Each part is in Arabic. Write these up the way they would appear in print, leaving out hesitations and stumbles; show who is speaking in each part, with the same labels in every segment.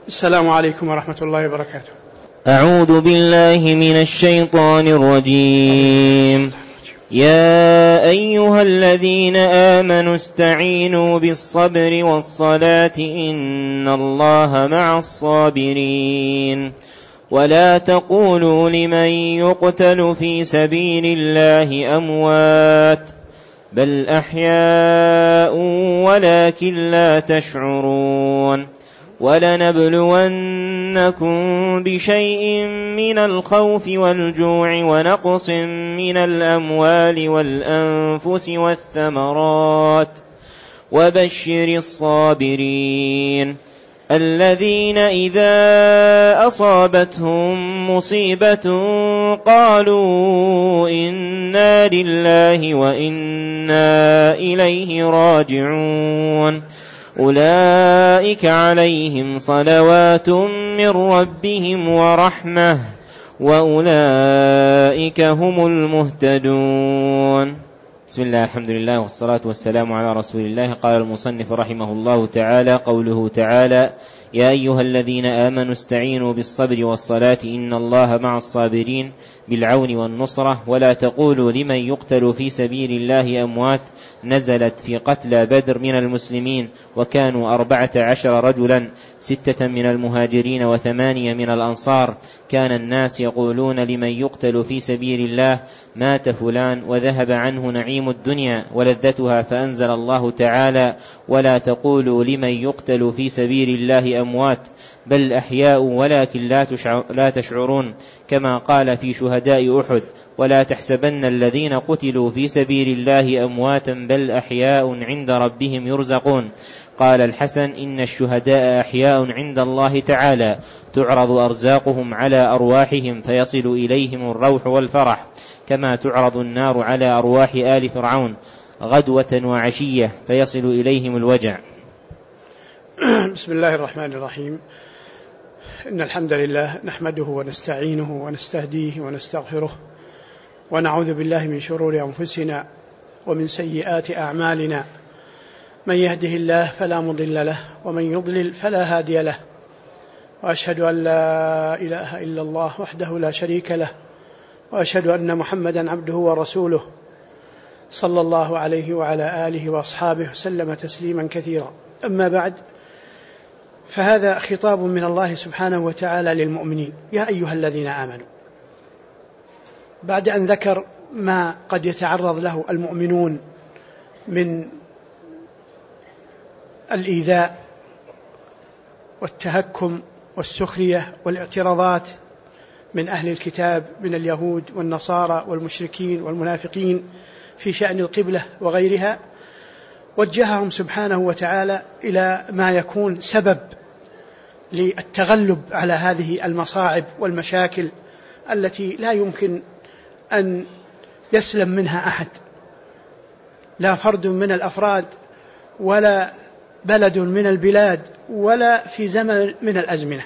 Speaker 1: السلام عليكم ورحمة الله وبركاته.
Speaker 2: أعوذ بالله من الشيطان الرجيم. يا أيها الذين آمنوا استعينوا بالصبر والصلاة إن الله مع الصابرين. ولا تقولوا لمن يقتل في سبيل الله أموات بل أحياء ولكن لا تشعرون. ولنبلونكم بشيء من الخوف والجوع ونقص من الأموال والأنفس والثمرات وبشر الصابرين الذين إذا أصابتهم مصيبة قالوا إنا لله وإنا إليه راجعون. أولئك عليهم صلوات من ربهم ورحمة وأولئك هم المهتدون. بسم الله الحمد لله والصلاة والسلام على رسول الله. قال المصنف رحمه الله تعالى: قوله تعالى: يا أيها الذين آمنوا استعينوا بالصبر والصلاة إن الله مع الصابرين بالعون والنصرة. ولا تقولوا لمن يقتل في سبيل الله أموات نزلت في قتلى بدر من المسلمين، وكانوا 14 رجلا، 6 من المهاجرين و8 من الأنصار. كان الناس يقولون لمن يقتل في سبيل الله مات فلان وذهب عنه نعيم الدنيا ولذتها، فأنزل الله تعالى: ولا تقولوا لمن يقتل في سبيل الله أموات بل أحياء ولكن لا تشعرون، كما قال في شهداء أحد: ولا تحسبن الذين قتلوا في سبيل الله أمواتا بل أحياء عند ربهم يرزقون. قال الحسن: إن الشهداء أحياء عند الله تعالى تعرض أرزاقهم على أرواحهم فيصل إليهم الروح والفرح، كما تعرض النار على أرواح آل فرعون غدوة وعشية فيصل إليهم الوجع.
Speaker 1: بسم الله الرحمن الرحيم. إن الحمد لله نحمده ونستعينه ونستهديه ونستغفره، ونعوذ بالله من شرور أنفسنا ومن سيئات أعمالنا. من يهده الله فلا مضل له ومن يضلل فلا هادي له، وأشهد أن لا إله إلا الله وحده لا شريك له، وأشهد أن محمدا عبده ورسوله صلى الله عليه وعلى آله وأصحابه وسلم تسليما كثيرا. أما بعد، فهذا خطاب من الله سبحانه وتعالى للمؤمنين: يا أيها الذين آمنوا. بعد أن ذكر ما قد يتعرض له المؤمنون من الإيذاء والتهكم والسخرية والاعتراضات من أهل الكتاب من اليهود والنصارى والمشركين والمنافقين في شأن القبلة وغيرها، وجههم سبحانه وتعالى إلى ما يكون سبب للتغلب على هذه المصاعب والمشاكل التي لا يمكن أن يسلم منها أحد، لا فرد من الأفراد ولا بلد من البلاد ولا في زمن من الأزمنة.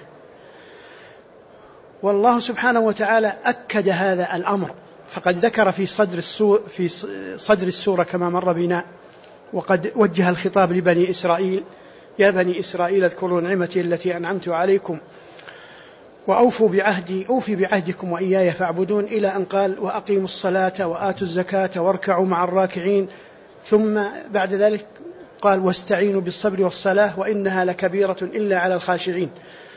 Speaker 1: والله سبحانه وتعالى أكد هذا الأمر، فقد ذكر في صدر السورة كما مر بنا، وقد وجه الخطاب لبني إسرائيل: يا بني إسرائيل اذكروا نعمتي التي أنعمت عليكم وأوفوا بعهدي أوفي بعهدكم وإياي فاعبدون، إلى أن قال: وأقيموا الصلاة وآتوا الزكاة واركعوا مع الراكعين. ثم بعد ذلك قال: واستعينوا بالصبر والصلاة وإنها لكبيرة إلا على الخاشعين.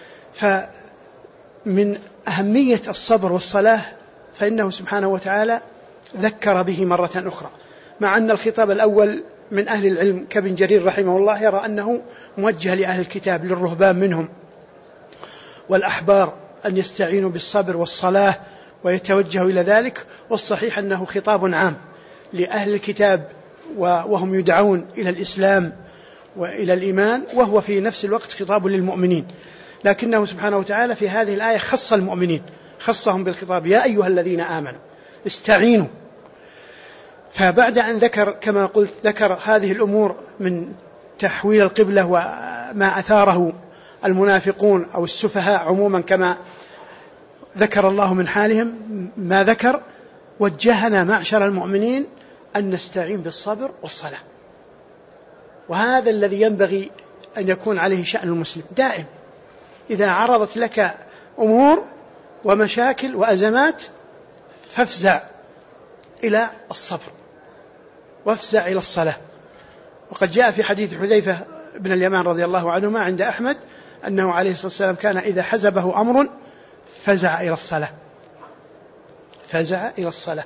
Speaker 1: فمن أهمية الصبر والصلاة فإنه سبحانه وتعالى ذكر به مرة أخرى، مع أن الخطاب الأول من أهل العلم كابن جرير رحمه الله يرى أنه موجه لأهل الكتاب، للرهبان منهم والأحبار، أن يستعينوا بالصبر والصلاة ويتوجهوا إلى ذلك. والصحيح أنه خطاب عام لأهل الكتاب وهم يدعون إلى الإسلام وإلى الإيمان، وهو في نفس الوقت خطاب للمؤمنين، لكنه سبحانه وتعالى في هذه الآية خص المؤمنين، خصهم بالخطاب: يا أيها الذين آمنوا استعينوا. فبعد أن ذكر كما قلت ذكر هذه الأمور من تحويل القبلة وما أثاره المنافقون أو السفهاء عموما كما ذكر الله من حالهم ما ذكر، وجهنا معشر المؤمنين أن نستعين بالصبر والصلاة. وهذا الذي ينبغي أن يكون عليه شأن المسلم دائم، إذا عرضت لك أمور ومشاكل وأزمات فافزع إلى الصبر وافزع إلى الصلاة. وقد جاء في حديث حذيفة بن اليمان رضي الله عنهما عند أحمد أنه عليه الصلاة والسلام كان إذا حزبه أمر فزع إلى الصلاة، فزع إلى الصلاة.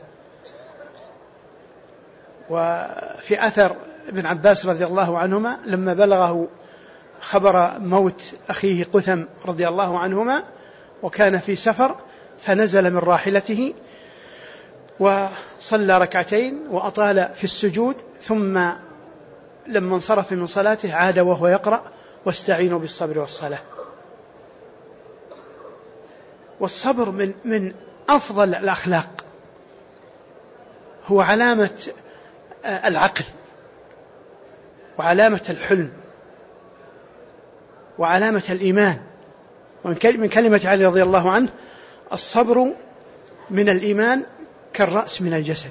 Speaker 1: وفي أثر ابن عباس رضي الله عنهما لما بلغه خبر موت أخيه قثم رضي الله عنهما وكان في سفر، فنزل من راحلته وصلى ركعتين وأطال في السجود، ثم لما انصرف من صلاته عاد وهو يقرأ واستعينوا بالصبر والصلاة. والصبر من أفضل الأخلاق، هو علامة العقل وعلامة الحلم وعلامة الإيمان. من كلمة علي رضي الله عنه: الصبر من الإيمان كالرأس من الجسد.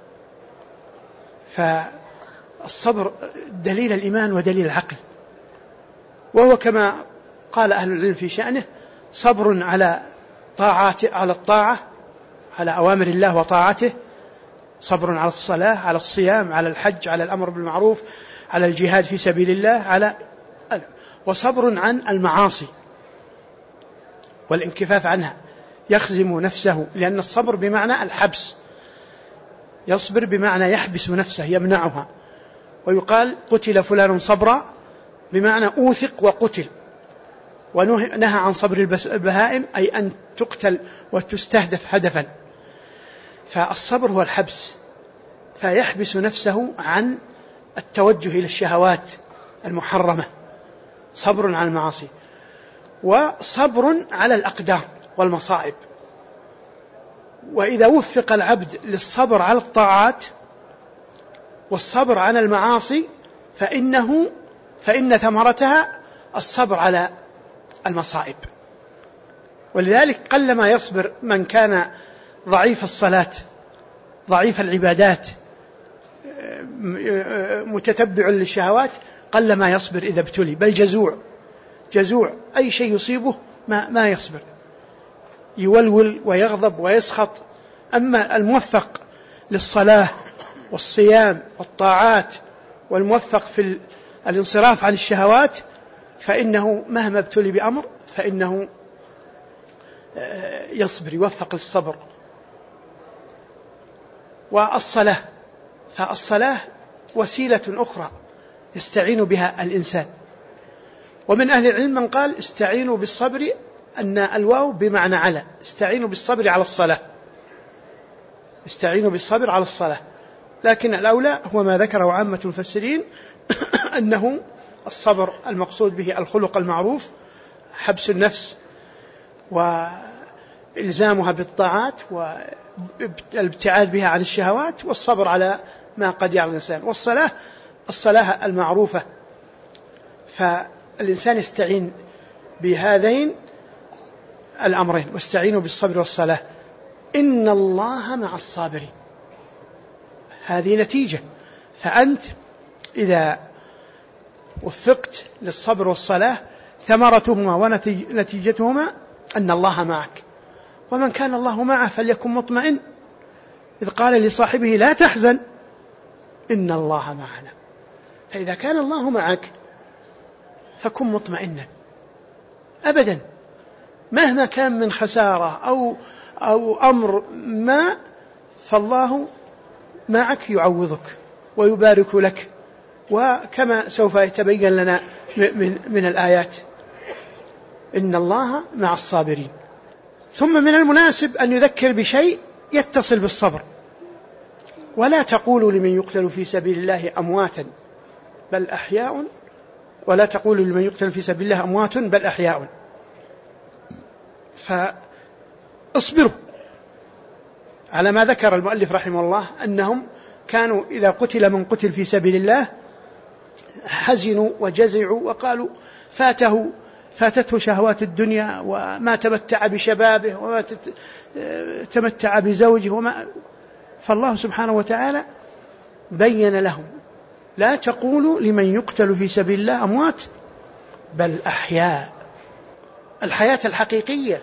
Speaker 1: فالصبر دليل الإيمان ودليل العقل، وهو كما قال أهل العلم في شأنه صبر على الطاعة، على أوامر الله وطاعته، صبر على الصلاة، على الصيام، على الحج، على الأمر بالمعروف، على الجهاد في سبيل الله، وصبر عن المعاصي والانكفاف عنها، يخزم نفسه، لأن الصبر بمعنى الحبس، يصبر بمعنى يحبس نفسه يمنعها. ويقال قتل فلان صبرا بمعنى أوثق وقتل. ونهى عن صبر البهائم أي أن تقتل وتستهدف هدفا. فالصبر هو الحبس، فيحبس نفسه عن التوجه إلى الشهوات المحرمة، صبر عن المعاصي، وصبر على الأقدار والمصائب. وإذا وفق العبد للصبر على الطاعات والصبر عن المعاصي فإن ثمرتها الصبر على المصائب. ولذلك قلما يصبر من كان ضعيف الصلاة، ضعيف العبادات، متتبع للشهوات، قلما يصبر إذا ابتلي، بل جزوع أي شيء يصيبه ما يصبر، يولول ويغضب ويسخط. أما الموفق للصلاة والصيام والطاعات والموفق في الانصراف عن الشهوات فإنه مهما ابتلي بأمر فإنه يصبر، يوفق للصبر. فالصلاة وسيلة أخرى يستعين بها الإنسان. ومن أهل العلم من قال استعينوا بالصبر، أن الواو بمعنى على، استعينوا بالصبر على الصلاة، استعينوا بالصبر على الصلاة. لكن الأولى هو ما ذكره عامة المفسرين أنه الصبر المقصود به الخلق المعروف، حبس النفس وإلزامها بالطاعات والابتعاد بها عن الشهوات، والصبر على ما قد يعرض الإنسان. الصلاة المعروفة، فالإنسان يستعين بهذين الأمرين: واستعينوا بالصبر والصلاة إن الله مع الصابرين. هذه نتيجة. فأنت إذا وفقت للصبر والصلاة ثمرتهما ونتيجتهما أن الله معك. ومن كان الله معه فليكن مطمئن، إذ قال لصاحبه لا تحزن إن الله معنا. فإذا كان الله معك فكن مطمئنا أبدا، مهما كان من خسارة أو أمر ما، فالله معك يعوضك ويبارك لك. وكما سوف يتبين لنا من الآيات إن الله مع الصابرين. ثم من المناسب أن يذكر بشيء يتصل بالصبر: ولا تقولوا لمن يقتل في سبيل الله أمواتا بل أحياء، ولا تقولوا لمن يقتل في سبيل الله أموات بل أحياء. فاصبروا على ما ذكر المؤلف رحمه الله أنهم كانوا إذا قتل من قتل في سبيل الله حزنوا وجزعوا وقالوا فاتته شهوات الدنيا وما تمتع بشبابه وما تمتع بزوجه فالله سبحانه وتعالى بين لهم: لا تقولوا لمن يقتل في سبيل الله أموات بل أحياء. الحياة الحقيقية،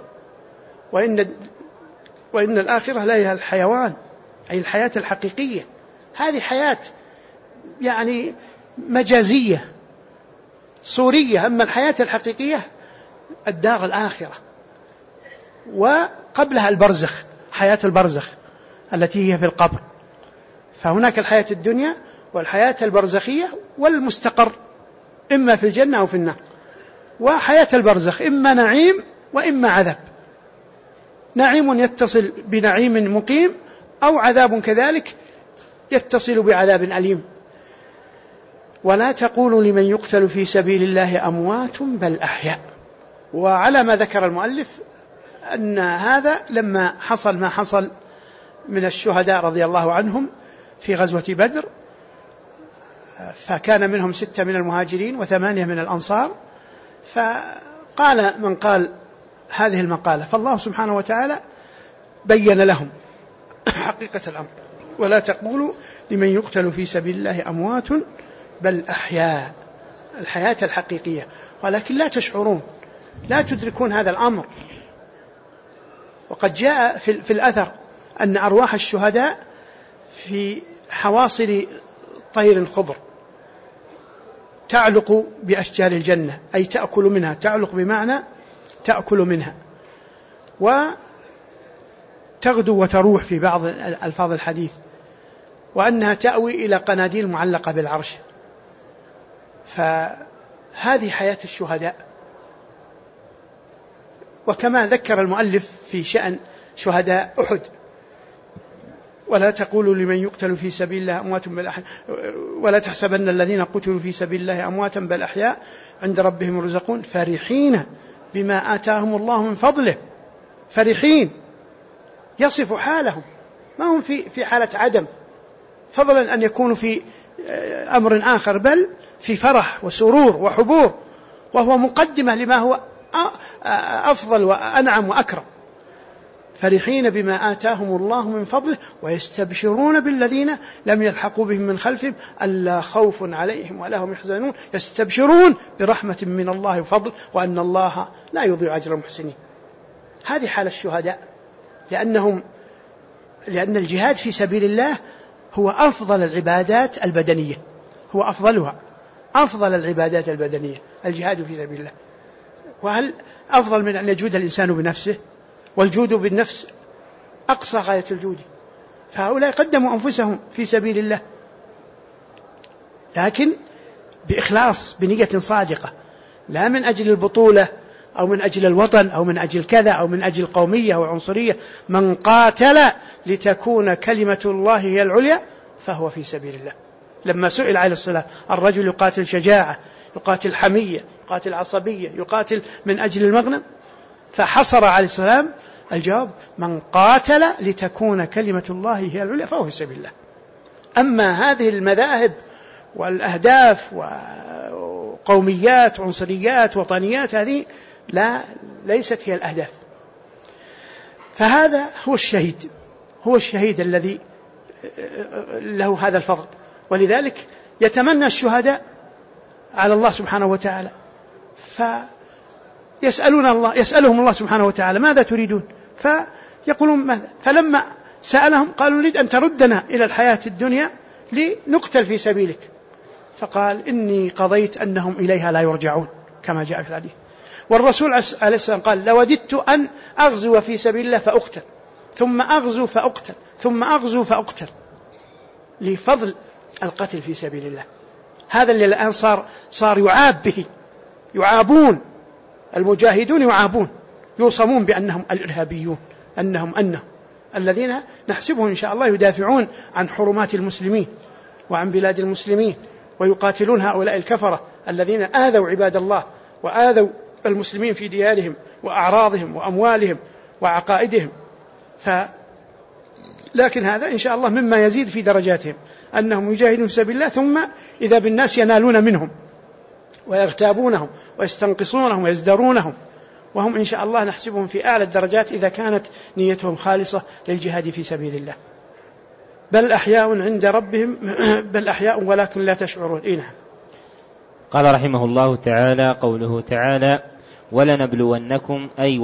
Speaker 1: وإن الآخرة لا هي الحيوان، أي الحياة الحقيقية. هذه حياة يعني مجازية صورية، أما الحياة الحقيقية الدار الآخرة، وقبلها البرزخ، حياة البرزخ التي هي في القبر. فهناك الحياة الدنيا والحياة البرزخية والمستقر إما في الجنة أو في النار. وحياة البرزخ إما نعيم وإما عذاب، نعيم يتصل بنعيم مقيم، أو عذاب كذلك يتصل بعذاب أليم. ولا تقولوا لمن يقتل في سبيل الله أموات بل أحياء. وعلى ما ذكر المؤلف أن هذا لما حصل ما حصل من الشهداء رضي الله عنهم في غزوة بدر، فكان منهم 6 من المهاجرين و8 من الأنصار، فقال من قال هذه المقالة، فالله سبحانه وتعالى بين لهم حقيقة الأمر: ولا تقولوا لمن يقتل في سبيل الله أموات بل أحياء، الحياة الحقيقية، ولكن لا تشعرون، لا تدركون هذا الأمر. وقد جاء في الأثر أن أرواح الشهداء في حواصل طير خضر تعلق بأشجار الجنة، أي تأكل منها، تعلق بمعنى تأكل منها، وتغدو وتروح في بعض ألفاظ الحديث، وأنها تأوي إلى قناديل معلقة بالعرش. فهذه حياة الشهداء. وكما ذكر المؤلف في شأن شهداء أحد: ولا تقولوا لمن يقتل في سبيل الله أموات بل أحياء، ولا تحسبن الذين قتلوا في سبيل الله أمواتا بل أحياء عند ربهم يرزقون فرحين بما آتاهم الله من فضله. فرحين، يصف حالهم، ما هم في حالة عدم، فضلا أن يكونوا في أمر آخر، بل في فرح وسرور وحبور، وهو مقدمة لما هو أفضل وأنعم وأكرم. فرحين بما آتاهم الله من فضله ويستبشرون بالذين لم يلحقوا بهم من خلفهم ألا خوف عليهم ولا هم يحزنون، يستبشرون برحمة من الله وفضل وأن الله لا يضيع أجر المحسنين. هذه حال الشهداء، لأن الجهاد في سبيل الله هو أفضل العبادات البدنية، هو أفضلها، أفضل العبادات البدنية الجهاد في سبيل الله. وهل أفضل من أن يجود الإنسان بنفسه؟ والجود بالنفس أقصى غاية الجود. فهؤلاء قدموا أنفسهم في سبيل الله، لكن بإخلاص، بنية صادقة، لا من أجل البطولة أو من أجل الوطن أو من أجل كذا أو من أجل قومية وعنصرية. من قاتل لتكون كلمة الله هي العليا فهو في سبيل الله. لما سئل عليه الصلاة: الرجل يقاتل شجاعة، يقاتل حمية، يقاتل عصبية، يقاتل من أجل المغنم، فحصر عليه السلام الجواب: من قاتل لتكون كلمة الله هي العليا فهو في سبيل الله. أما هذه المذاهب والأهداف وقوميات، عنصريات، وطنيات، هذه ليست هي الأهداف. فهذا هو الشهيد، هو الشهيد الذي له هذا الفضل. ولذلك يتمنى الشهداء على الله سبحانه وتعالى، يسألهم الله سبحانه وتعالى: ماذا تريدون؟ فيقولون ماذا؟ فلما سألهم قالوا: نريد أن تردنا إلى الحياة الدنيا لنقتل في سبيلك. فقال: إني قضيت أنهم إليها لا يرجعون، كما جاء في الحديث. والرسول عليه السلام قال: لوددت أن أغزو في سبيل الله فأقتل، ثم أغزو فأقتل، ثم أغزو فأقتل، لفضل القتل في سبيل الله. هذا اللي الآن صار يعاب به، يعابون المجاهدون، يعابون، يوصمون بأنهم الإرهابيون، أنهم الذين نحسبهم إن شاء الله يدافعون عن حرمات المسلمين وعن بلاد المسلمين، ويقاتلون هؤلاء الكفرة الذين آذوا عباد الله وآذوا المسلمين في ديارهم وأعراضهم وأموالهم وعقائدهم. لكن هذا إن شاء الله مما يزيد في درجاتهم، أنهم يجاهدون في سبيل الله، ثم إذا بالناس ينالون منهم ويغتابونهم ويستنقصونهم ويزدرونهم، وهم إن شاء الله نحسبهم في أعلى الدرجات إذا كانت نيتهم خالصة للجهاد في سبيل الله. بل أحياء عند ربهم، بل أحياء ولكن لا تشعرون. نعم.
Speaker 2: قال رحمه الله تعالى: قوله تعالى: ولنبلونكم أي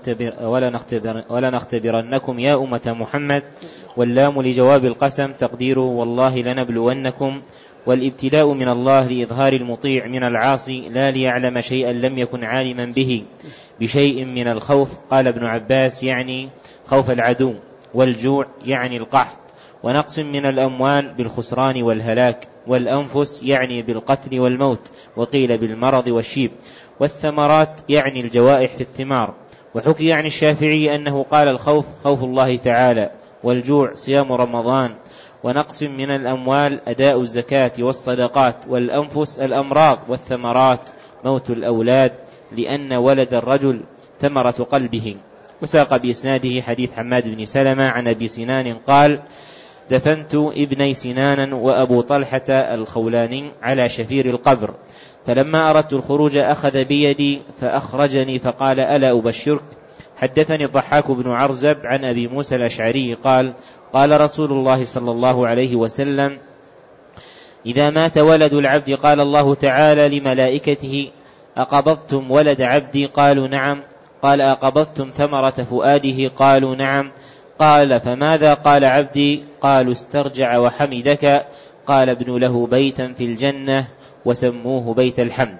Speaker 2: ولنختبرنكم يا أمة محمد، واللام لجواب القسم تقديره والله لنبلونكم، والابتلاء من الله لإظهار المطيع من العاصي لا ليعلم شيئا لم يكن عالما به بشيء من الخوف. قال ابن عباس يعني خوف العدو، والجوع يعني القحط، ونقص من الأموال بالخسران والهلاك، والأنفس يعني بالقتل والموت، وقيل بالمرض والشيب، والثمرات يعني الجوائح في الثمار. وحكي عن الشافعي أنه قال الخوف خوف الله تعالى، والجوع صيام رمضان، ونقص من الأموال أداء الزكاة والصدقات، والأنفس الأمراض، والثمرات موت الأولاد لأن ولد الرجل ثمرة قلبه. وساق بإسناده حديث حماد بن سلمة عن أبي سنان قال دفنت ابني سنان وأبو طلحة الخولاني على شفير القبر، فلما أردت الخروج أخذ بيدي فأخرجني فقال ألا أبشرك؟ حدثني الضحاك بن عرزب عن أبي موسى الأشعري قال قال رسول الله صلى الله عليه وسلم إذا مات ولد العبد قال الله تعالى لملائكته أقبضتم ولد عبدي؟ قالوا نعم. قال أقبضتم ثمرة فؤاده؟ قالوا نعم. قال فماذا؟ قال عبدي. قالوا استرجع وحمدك. قال ابن له بيتا في الجنة وسموه بيت الحمد.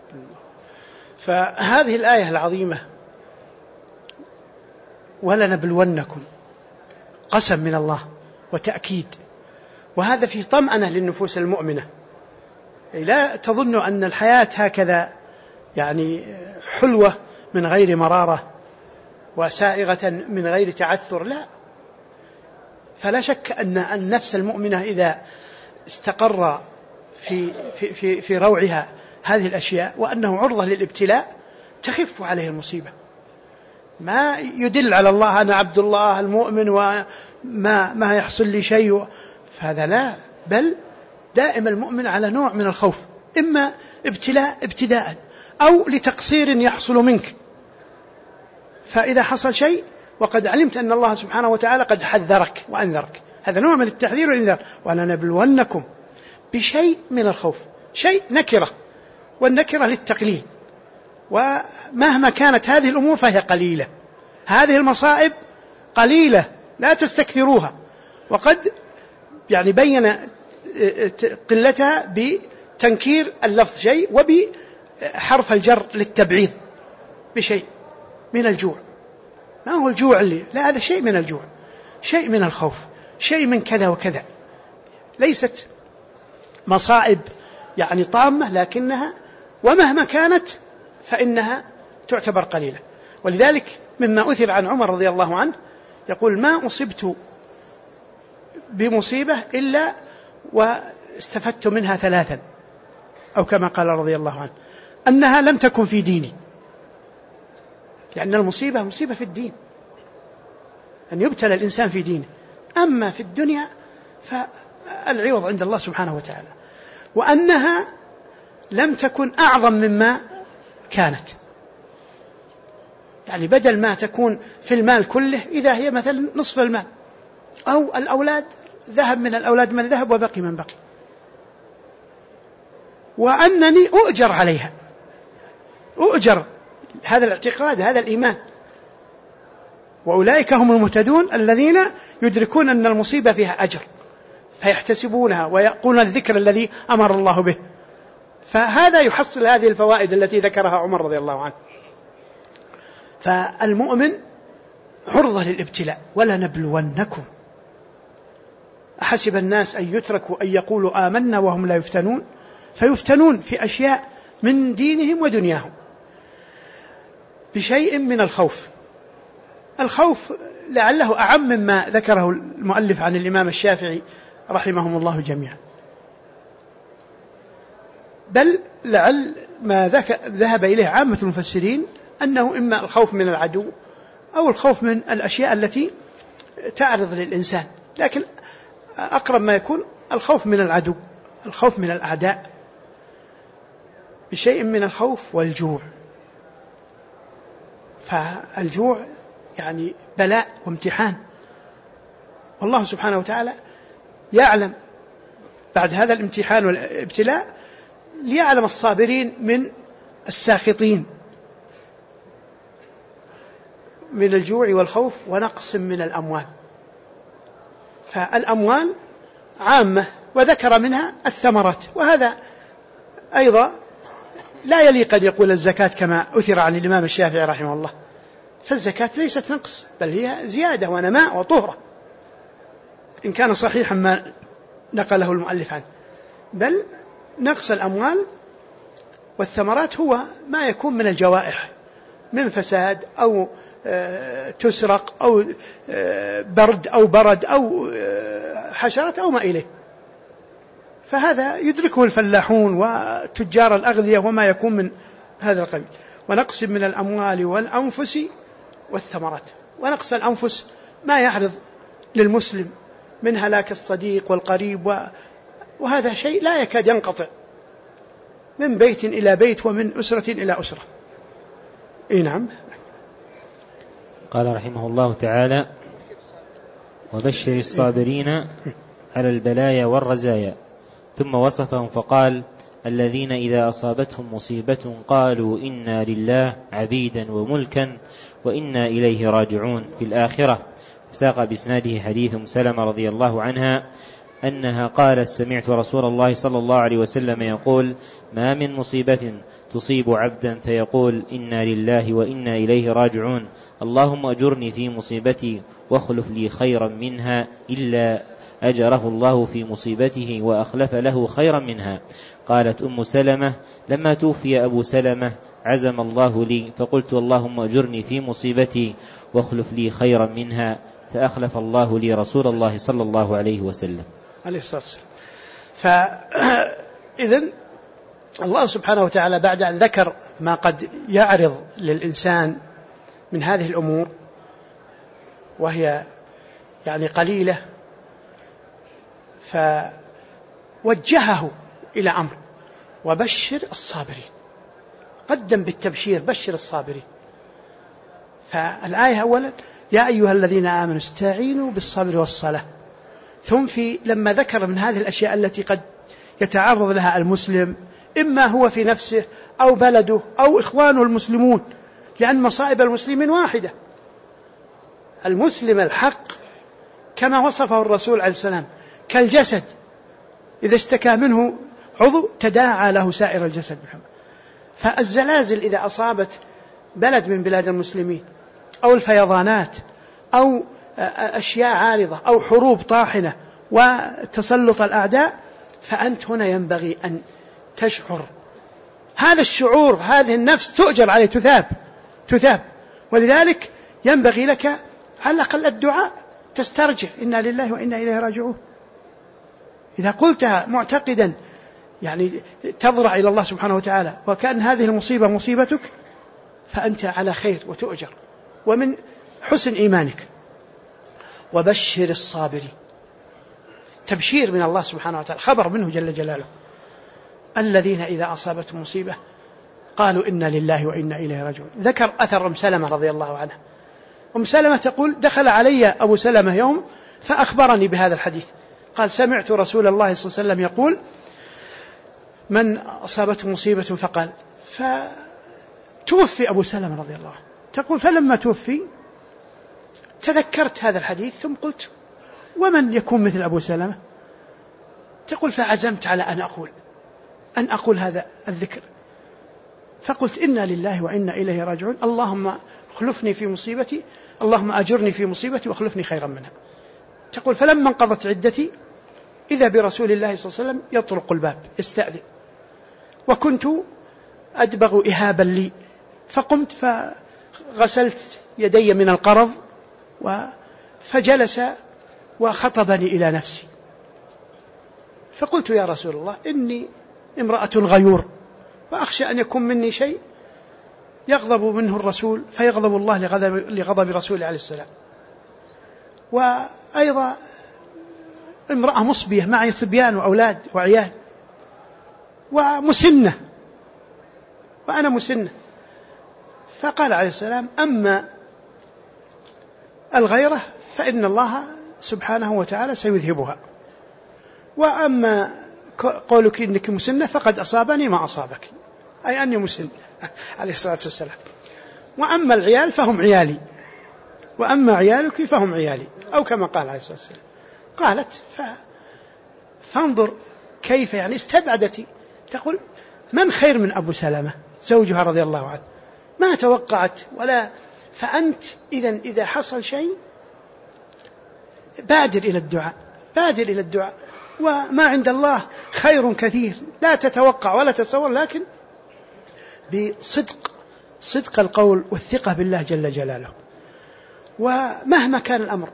Speaker 1: فهذه الآية العظيمة ولنبلونكم قسم من الله وتأكيد، وهذا في طمأنة للنفوس المؤمنة. لا تظن أن الحياة هكذا يعني حلوة من غير مرارة وسائغة من غير تعثر، لا. فلا شك أن النفس المؤمنة إذا استقر في روعها هذه الأشياء وأنه عرضة للابتلاء تخف عليه المصيبة. ما يدل على الله أنا عبد الله المؤمن وما يحصل لي شيء، فهذا لا، بل دائما المؤمن على نوع من الخوف، إما ابتداء أو لتقصير يحصل منك. فإذا حصل شيء وقد علمت أن الله سبحانه وتعالى قد حذرك وأنذرك، هذا نوع من التحذير والإنذار. ولنبلونكم بشيء من الخوف، شيء نكرة، والنكرة للتقليل، ومهما كانت هذه الأمور فهي قليلة. هذه المصائب قليلة لا تستكثروها، وقد يعني بين قلتها بتنكير اللفظ شيء وبحرف الجر للتبعيض بشيء من الجوع. ما هو الجوع لا، هذا شيء من الجوع، شيء من الخوف، شيء من كذا وكذا. ليست مصائب يعني طامة، لكنها ومهما كانت فإنها تعتبر قليلة. ولذلك مما أثر عن عمر رضي الله عنه يقول ما أصبت بمصيبة إلا واستفدت منها ثلاثا، أو كما قال رضي الله عنه أنها لم تكن في ديني، لأن المصيبة مصيبة في الدين، أن يبتلى الإنسان في دينه. أما في الدنيا فالعوض عند الله سبحانه وتعالى، وأنها لم تكن أعظم مما كانت. يعني بدل ما تكون في المال كله إذا هي مثلا نصف المال، أو الأولاد ذهب من الأولاد من ذهب وبقي من بقي، وأنني أؤجر عليها، أؤجر. هذا الاعتقاد، هذا الإيمان. وأولئك هم المهتدون الذين يدركون أن المصيبة فيها أجر فيحتسبونها ويقولون الذكر الذي أمر الله به. فهذا يحصل هذه الفوائد التي ذكرها عمر رضي الله عنه. فالمؤمن عرضة للابتلاء. ولنبلونكم أحسب الناس أن يتركوا أن يقولوا آمنا وهم لا يفتنون، فيفتنون في أشياء من دينهم ودنياهم بشيء من الخوف. الخوف لعله أعم مما ذكره المؤلف عن الإمام الشافعي رحمهم الله جميعا، بل لعل ما ذهب إليه عامة المفسرين أنه إما الخوف من العدو أو الخوف من الأشياء التي تعرض للإنسان، لكن أقرب ما يكون الخوف من العدو، الخوف من الأعداء، بشيء من الخوف والجوع. فالجوع يعني بلاء وامتحان، والله سبحانه وتعالى يعلم بعد هذا الامتحان والابتلاء ليعلم الصابرين من الساخطين، من الجوع والخوف ونقص من الأموال. فالأموال عامة، وذكر منها الثمرات، وهذا أيضا لا يليق أن يقول الزكاة كما أثر عن الإمام الشافعي رحمه الله، فالزكاة ليست نقص بل هي زيادة ونماء وطهرة، إن كان صحيحا ما نقله المؤلف عنه، بل نقص الأموال والثمرات هو ما يكون من الجوائح من فساد أو تسرق أو برد أو برد أو حشرات أو ما إليه، فهذا يدركه الفلاحون وتجار الأغذية وما يكون من هذا القبيل. ونقص من الأموال والأنفس والثمرات. ونقص الأنفس ما يعرض للمسلم من هلاك الصديق والقريب، وهذا شيء لا يكاد ينقطع من بيت إلى بيت ومن أسرة إلى أسرة. نعم.
Speaker 2: قال رحمه الله تعالى: وبشر الصابرين على البلايا والرزايا. ثم وصفهم فقال: الذين إذا أصابتهم مصيبة قالوا إنا لله عبيدا وملكا وإنا إليه راجعون في الآخرة. ساق بإسناده حديث سلمة رضي الله عنها أنها قالت: سمعت رسول الله صلى الله عليه وسلم يقول: ما من مصيبة تصيب عبدا فيقول إنا لله وإنا إليه راجعون اللهم أجرني في مصيبتي واخلف لي خيرا منها إلا أجره الله في مصيبته وأخلف له خيرا منها. قالت أم سلمة: لما توفي أبو سلمة عزم الله لي فقلت اللهم أجرني في مصيبتي واخلف لي خيرا منها، فأخلف الله لي رسول الله صلى الله عليه وسلم
Speaker 1: عليه الصلاة والسلام. فإذن الله سبحانه وتعالى بعد أن ذكر ما قد يعرض للإنسان من هذه الأمور وهي يعني قليلة، فوجهه إلى أمر: وبشر الصابرين. قدم بالتبشير: بشر الصابرين. فالآية أولا: يا أيها الذين آمنوا استعينوا بالصبر والصلاة. ثم لما ذكر من هذه الأشياء التي قد يتعرض لها المسلم، إما هو في نفسه أو بلده أو إخوانه المسلمون، لأن مصائب المسلمين واحدة. المسلم الحق كما وصفه الرسول عليه السلام كالجسد إذا اشتكى منه عضو تداعى له سائر الجسد. فالزلازل إذا أصابت بلد من بلاد المسلمين أو الفيضانات أو أشياء عارضة أو حروب طاحنة وتسلط الأعداء، فأنت هنا ينبغي أن تشعر هذا الشعور، هذه النفس تؤجر عليه، تثاب. ولذلك ينبغي لك على الأقل الدعاء، تسترجع إنا لله وإنا إليه راجعون. إذا قلتها معتقدا يعني تضرع إلى الله سبحانه وتعالى وكأن هذه المصيبة مصيبتك، فأنت على خير وتؤجر ومن حسن إيمانك. وبشر الصابرين، تبشير من الله سبحانه وتعالى، خبر منه جل جلاله. الذين إذا أصابتهم مصيبة قالوا إنا لله وإنا إليه راجعون. ذكر أثر أم سلمة رضي الله عنها. أم سلمة تقول: دخل علي أبو سلمة يوم فأخبرني بهذا الحديث، قال: سمعت رسول الله صلى الله عليه وسلم يقول: من أصابته مصيبة فقال. فتوفي أبو سلمة رضي الله عنه. تقول: فلما توفي تذكرت هذا الحديث ثم قلت: ومن يكون مثل أبو سلمة؟ تقول: فعزمت على أن أقول هذا الذكر، فقلت: إنا لله وإنا إليه راجعون اللهم اخلفني في مصيبتي، اللهم أجرني في مصيبتي واخلفني خيرا منها. تقول: فلما انقضت عدتي إذا برسول الله صلى الله عليه وسلم يطرق الباب يستأذن، وكنت أدبغ إهابا لي، فقمت فغسلت يدي من القرض فجلس وخطبني إلى نفسي، فقلت: يا رسول الله إني امرأة غيور وأخشى أن يكون مني شيء يغضب منه الرسول فيغضب الله لغضب رسوله عليه السلام، وأيضا امرأة مصبية معي صبيان وأولاد وعيال ومسنة وأنا مسنة. فقال عليه السلام: أما الغيرة فإن الله سبحانه وتعالى سيذهبها، وأما قولك إنك مسنة فقد أصابني ما أصابك، أي أني مسن عليه الصلاة والسلام، وأما العيال فهم عيالي وأما عيالك فهم عيالي، أو كما قال عليه الصلاة والسلام. قالت فانظر كيف يعني استبعدت، تقول من خير من أبو سلمة زوجها رضي الله عنه، ما توقعت ولا. فأنت إذا حصل شيء بادر إلى الدعاء، وما عند الله خير كثير، لا تتوقع ولا تتصور، لكن بصدق القول والثقة بالله جل جلاله. ومهما كان الأمر،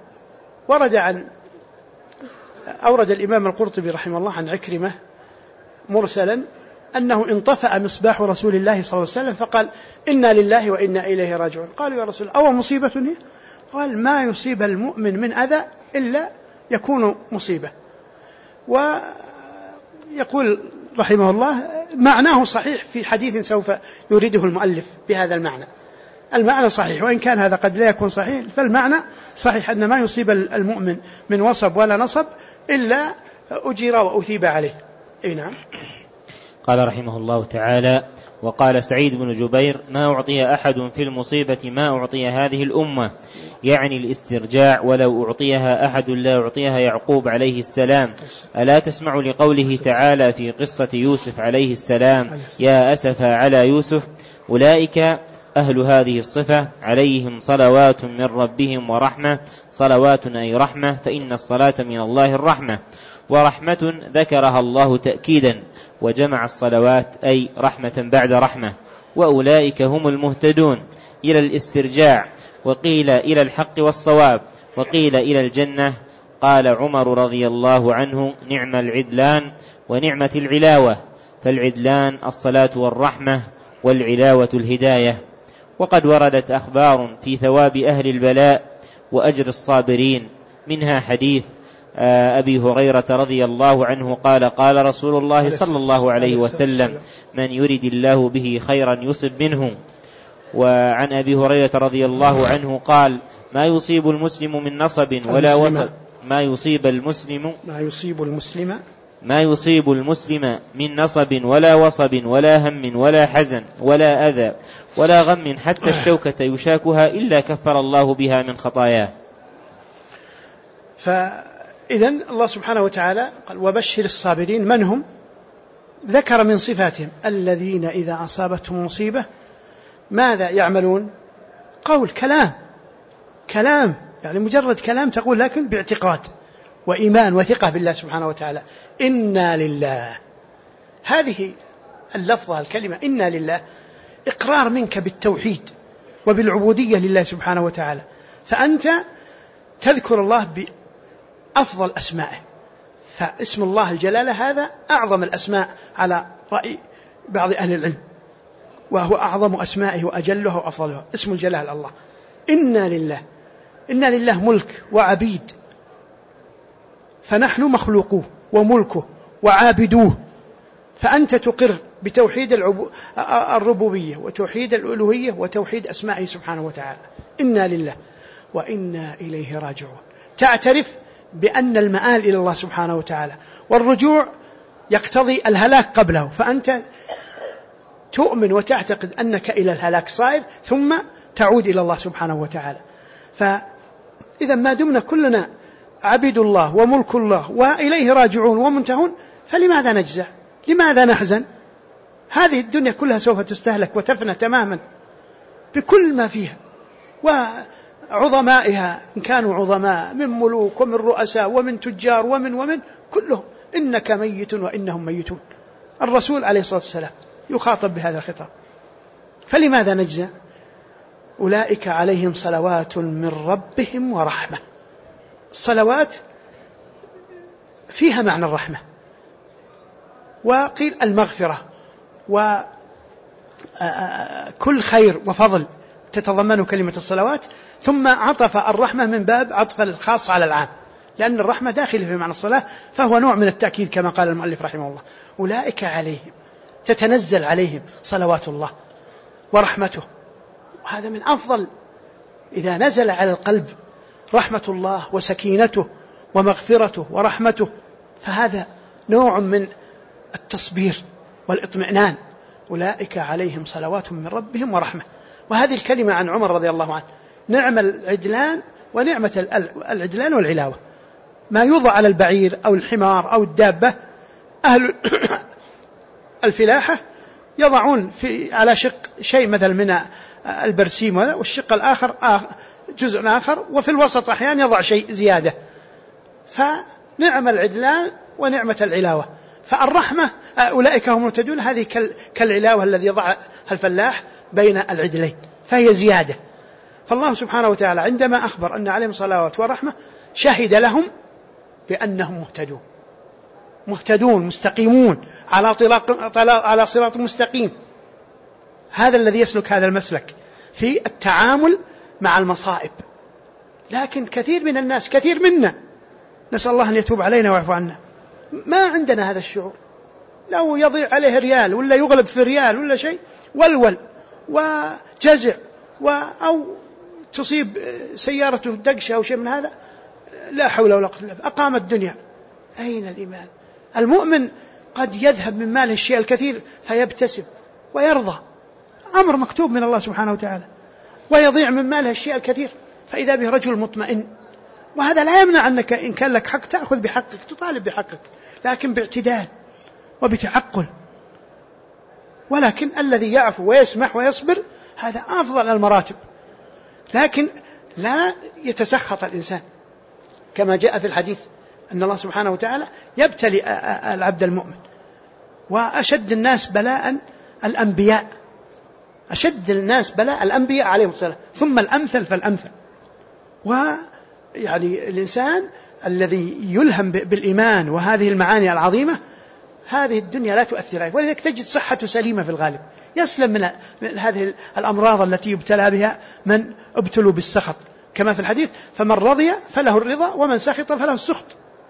Speaker 1: أورد الإمام القرطبي رحمه الله عن عكرمة مرسلا أنه انطفأ مصباح رسول الله صلى الله عليه وسلم فقال إنا لله وإنا إليه راجعون. قالوا يا رسول الله أو مصيبة هي؟ قال ما يصيب المؤمن من أذى إلا يكون مصيبة. ويقول رحمه الله معناه صحيح في حديث سوف يريده المؤلف بهذا المعنى صحيح، وإن كان هذا قد لا يكون صحيح، فالمعنى صحيح أن ما يصيب المؤمن من وصب ولا نصب إلا أجير وأثيب عليه. نعم.
Speaker 2: قال رحمه الله تعالى: وقال سعيد بن جبير: ما أعطي أحد في المصيبة ما أعطي هذه الأمة، يعني الاسترجاع، ولو أعطيها أحد لا أعطيها يعقوب عليه السلام. ألا تسمع لقوله تعالى في قصة يوسف عليه السلام: يا أسفا على يوسف. أولئك أهل هذه الصفة عليهم صلوات من ربهم ورحمة. صلوات أي رحمة، فإن الصلاة من الله الرحمة، ورحمة ذكرها الله تأكيدا، وجمع الصلوات أي رحمة بعد رحمة. وأولئك هم المهتدون إلى الاسترجاع، وقيل إلى الحق والصواب، وقيل إلى الجنة. قال عمر رضي الله عنه: نعم العدلان ونعمة العلاوة، فالعدلان الصلاة والرحمة، والعلاوة الهداية. وقد وردت أخبار في ثواب أهل البلاء وأجر الصابرين، منها حديث أبي هريرة رضي الله عنه قال: قال رسول الله صلى الله عليه وسلم: من يرد الله به خيرا يصب منه. وعن أبي هريرة رضي الله عنه قال: ما يصيب المسلم من نصب ولا وصب، ما يصيب المسلم من نصب ولا وصب ولا هم ولا حزن ولا أذى ولا غم حتى الشوكة يشاكها إلا كفر الله بها من خطاياه.
Speaker 1: فإذن الله سبحانه وتعالى قال: وبشر الصابرين. من هم؟ ذكر من صفاتهم الذين إذا أصابتهم مصيبة ماذا يعملون؟ قول كلام يعني مجرد كلام تقول، لكن باعتقاد وإيمان وثقة بالله سبحانه وتعالى. إنا لله، هذه اللفظة الكلمة إنا لله إقرار منك بالتوحيد وبالعبودية لله سبحانه وتعالى، فأنت تذكر الله بأفضل أسمائه. فاسم الله الجلالة هذا أعظم الأسماء على رأي بعض أهل العلم، وهو أعظم أسمائه وأجلها وأفضلها اسم الجلال الله. إنا لله ملك وعبيد، فنحن مخلوقوه وملكه وعابدوه، فأنت تقر بتوحيد الربوبية وتوحيد الألوهية وتوحيد أسمائه سبحانه وتعالى. إنا لله وإنا إليه راجعون، تعترف بأن المآل إلى الله سبحانه وتعالى، والرجوع يقتضي الهلاك قبله، فأنت تؤمن وتعتقد أنك إلى الهلاك صائر ثم تعود إلى الله سبحانه وتعالى. فإذا ما دمنا كلنا عبد الله وملك الله وإليه راجعون ومنتهون، فلماذا نجزع؟ لماذا نحزن؟ هذه الدنيا كلها سوف تستهلك وتفنى تماما بكل ما فيها، وعظمائها إن كانوا عظماء من ملوك ومن رؤساء ومن تجار ومن كلهم، إنك ميت وإنهم ميتون. الرسول عليه الصلاة والسلام يخاطب بهذا الخطاب، فلماذا نجزع؟ أولئك عليهم صلوات من ربهم ورحمة. الصلوات فيها معنى الرحمة، وقيل المغفرة، وكل خير وفضل تتضمنه كلمة الصلوات، ثم عطف الرحمة من باب عطف الخاص على العام، لأن الرحمة داخل في معنى الصلاة، فهو نوع من التأكيد كما قال المؤلف رحمه الله. أولئك عليهم تتنزل عليهم صلوات الله ورحمته، وهذا من أفضل. إذا نزل على القلب رحمة الله وسكينته ومغفرته ورحمته، فهذا نوع من التصبير والإطمئنان. أولئك عليهم صلوات من ربهم ورحمة. وهذه الكلمة عن عمر رضي الله عنه، نعم العدلان ونعمة العدلان والعلاوة. ما يوضع على البعير أو الحمار أو الدابة، أهل الفلاحة يضعون على شق شيء مثل من البرسيم والشق الآخر جزء آخر، وفي الوسط أحيانا يضع شيء زيادة. فنعم العدلان ونعمة العلاوة. فالرحمة أولئك هم المهتدون، هذه كالعلاوة الذي يضع الفلاح بين العدلين، فهي زيادة. فالله سبحانه وتعالى عندما أخبر أن عليهم صلوات ورحمة شهد لهم بأنهم مهتدون مستقيمون على صراط مستقيم. هذا الذي يسلك هذا المسلك في التعامل مع المصائب. لكن كثير من الناس، كثير منا، نسأل الله أن يتوب علينا ويعفو عنا، ما عندنا هذا الشعور. لو يضيع عليه ريال ولا يغلب في ريال ولا شيء، ولول وجزع، أو تصيب سيارته دقشة أو شيء من هذا، لا حول ولا قوة إلا بالله، أقام الدنيا. أين الإيمان؟ المؤمن قد يذهب من ماله الشيء الكثير فيبتسم ويرضى، أمر مكتوب من الله سبحانه وتعالى، ويضيع من ماله الشيء الكثير فإذا به رجل مطمئن. وهذا لا يمنع أنك إن كان لك حق تأخذ بحقك، تطالب بحقك، لكن باعتدال وبتعقل. ولكن الذي يعفو ويسمح ويصبر هذا أفضل المراتب. لكن لا يتسخط الإنسان، كما جاء في الحديث أن الله سبحانه وتعالى يبتلي العبد المؤمن. وأشد الناس بلاء الأنبياء، أشد الناس بلاء الأنبياء عليهم السلام، ثم الأمثل فالأمثل. ويعني الإنسان الذي يلهم بالإيمان وهذه المعاني العظيمة، هذه الدنيا لا تؤثر عليه، ولذلك تجد صحته سليمة في الغالب، يسلم من هذه الأمراض التي يبتلى بها من ابتلوا بالسخط، كما في الحديث: فمن رضي فله الرضا ومن سخط فله السخط.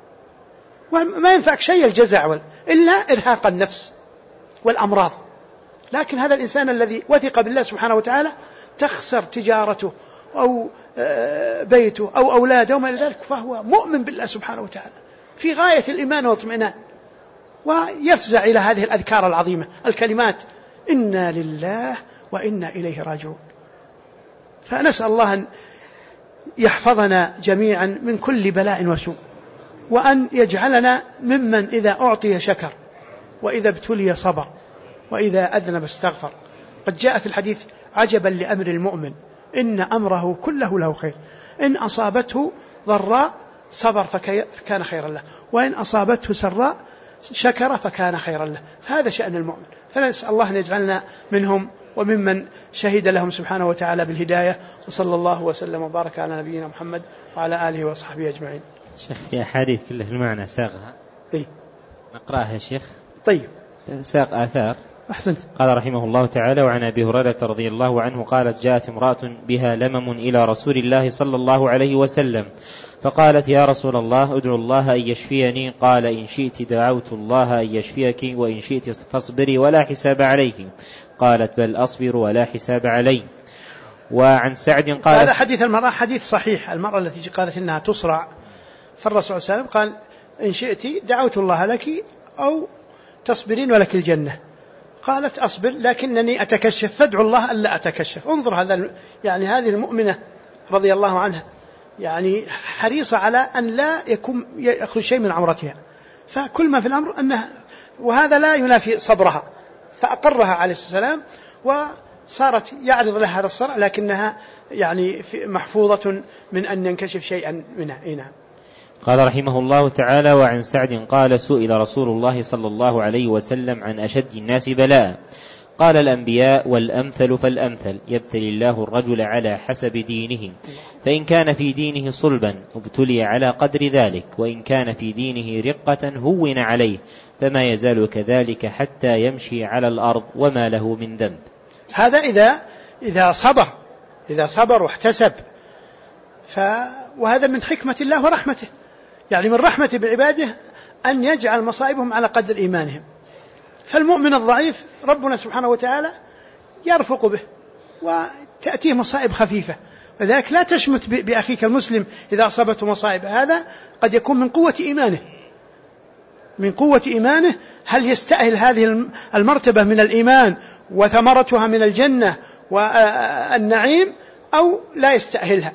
Speaker 1: وما ينفعك شيء الجزع إلا إرهاق النفس والأمراض. لكن هذا الإنسان الذي وثق بالله سبحانه وتعالى تخسر تجارته أو بيته أو أولاده وما إلى ذلك، فهو مؤمن بالله سبحانه وتعالى في غاية الإيمان والاطمئنان، ويفزع إلى هذه الأذكار العظيمة، الكلمات: إنا لله وإنا إليه راجعون. فنسأل الله أن يحفظنا جميعا من كل بلاء وسوء، وأن يجعلنا ممن إذا أعطي شكر، وإذا ابتلي صبر، وإذا أذنب استغفر. قد جاء في الحديث: عجبا لأمر المؤمن إن أمره كله له خير، إن أصابته ضراء صبر فكان خيرا له، وإن أصابته سراء شكر فكان خيرا له. فهذا شأن المؤمن. فنسأل الله أن يجعلنا منهم وممن شهد لهم سبحانه وتعالى بالهداية. وصلى الله وسلم وبارك على نبينا محمد وعلى آله وصحبه أجمعين.
Speaker 2: شيخ، في أحاديث كلها المعنى ساقها، نقرأها يا شيخ.
Speaker 1: طيب،
Speaker 2: ساق آثار.
Speaker 1: أحسنت.
Speaker 2: قال رحمه الله تعالى: وعن أبي هريرة رضي الله عنه قالت: جاءت امرأة بها لمم إلى رسول الله صلى الله عليه وسلم، فقالت: يا رسول الله، ادعو الله أن يشفيني. قال: إن شئت دعوت الله أن يشفيك، وإن شئت فاصبري ولا حساب عليك. قالت: بل أصبر ولا حساب علي. وعن سعد قال:
Speaker 1: هذا حديث المرأة حديث صحيح. المرأة التي قالت إنها تصرع، فالرسول صلى الله عليه وسلم قال: إن شئت دعوت الله لك أو تصبرين ولك الجنة. قالت: أصبر لكنني أتكشف، فادعو الله ألا أتكشف. انظر هذا، يعني هذه المؤمنة رضي الله عنها يعني حريصة على أن لا يأخذ شيء من عورتها، فكل ما في الأمر أنها، وهذا لا ينافي صبرها، فأقرها عليه السلام وصارت يعرض لها هذا الصرع، لكنها يعني محفوظة من أن ينكشف شيئا منها. نعم.
Speaker 2: قال رحمه الله تعالى: وعن سعد قال: سئل رسول الله صلى الله عليه وسلم عن أشد الناس بلاء، قال: الأنبياء، والأمثل فالأمثل، يبتلي الله الرجل على حسب دينه، فإن كان في دينه صلبا ابتلي على قدر ذلك، وإن كان في دينه رقة هون عليه، فما يزال كذلك حتى يمشي على الأرض وما له من ذنب.
Speaker 1: هذا إذا صبر واحتسب. وهذا من حكمة الله ورحمته، يعني من رحمته بعباده أن يجعل مصائبهم على قدر إيمانهم. فالمؤمن الضعيف ربنا سبحانه وتعالى يرفق به وتأتيه مصائب خفيفة، وذلك لا تشمت بأخيك المسلم إذا أصابته مصائب. هذا قد يكون من قوة إيمانه، هل يستأهل هذه المرتبة من الإيمان وثمرتها من الجنة والنعيم، أو لا يستأهلها،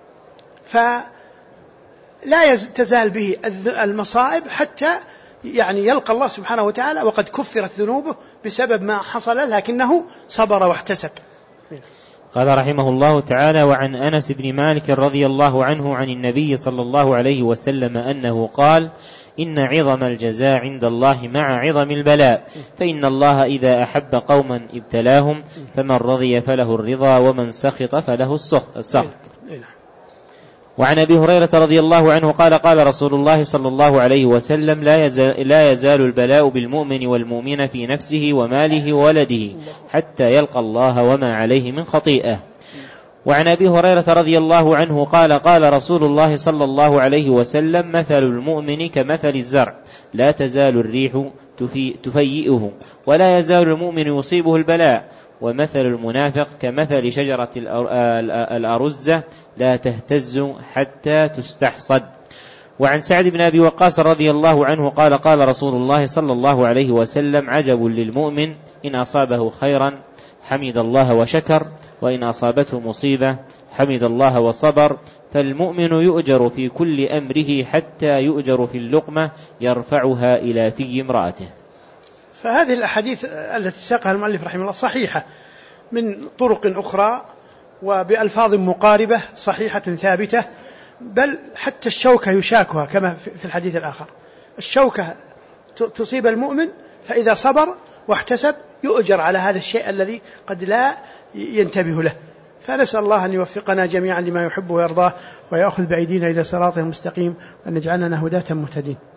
Speaker 1: فلا تزال به المصائب حتى يعني يلقى الله سبحانه وتعالى وقد كفرت ذنوبه بسبب ما حصل، لكنه صبر واحتسب.
Speaker 2: قال رحمه الله تعالى: وعن أنس بن مالك رضي الله عنه عن النبي صلى الله عليه وسلم أنه قال: إن عظم الجزاء عند الله مع عظم البلاء، فإن الله إذا أحب قوما ابتلاهم، فمن رضي فله الرضا ومن سخط فله السخط. وعن أبي هريرة رضي الله عنه قال: قال رسول الله صلى الله عليه وسلم: لا يزال البلاء بالمؤمن والمؤمن في نفسه وماله وولده حتى يلقى الله وما عليه من خطيئة. وعن أبي هريرة رضي الله عنه قال: قال رسول الله صلى الله عليه وسلم: مثل المؤمن كمثل الزرع، لا تزال الريح تفيئه، ولا يزال المؤمن يصيبه البلاء، ومثل المنافق كمثل شجرة الأرزة، لا تهتز حتى تستحصد. وعن سعد بن أبي وقاص رضي الله عنه قال: قال رسول الله صلى الله عليه وسلم: عجب للمؤمن إن أصابه خيرا حمد الله وشكر، وإن أصابته مصيبة حمد الله وصبر، فالمؤمن يؤجر في كل أمره حتى يؤجر في اللقمة يرفعها إلى في امرأته.
Speaker 1: فهذه الأحاديث التي ساقها المؤلف رحمه الله صحيحة من طرق أخرى وبألفاظ مقاربة صحيحة ثابتة، بل حتى الشوكة يشاكها كما في الحديث الآخر. الشوكة تصيب المؤمن، فإذا صبر واحتسب يؤجر على هذا الشيء الذي قد لا ينتبه له. فنسأل الله أن يوفقنا جميعا لما يحب ويرضاه، ويأخذ بأيدينا إلى صراطه المستقيم، وأن يجعلنا هداة مهتدين.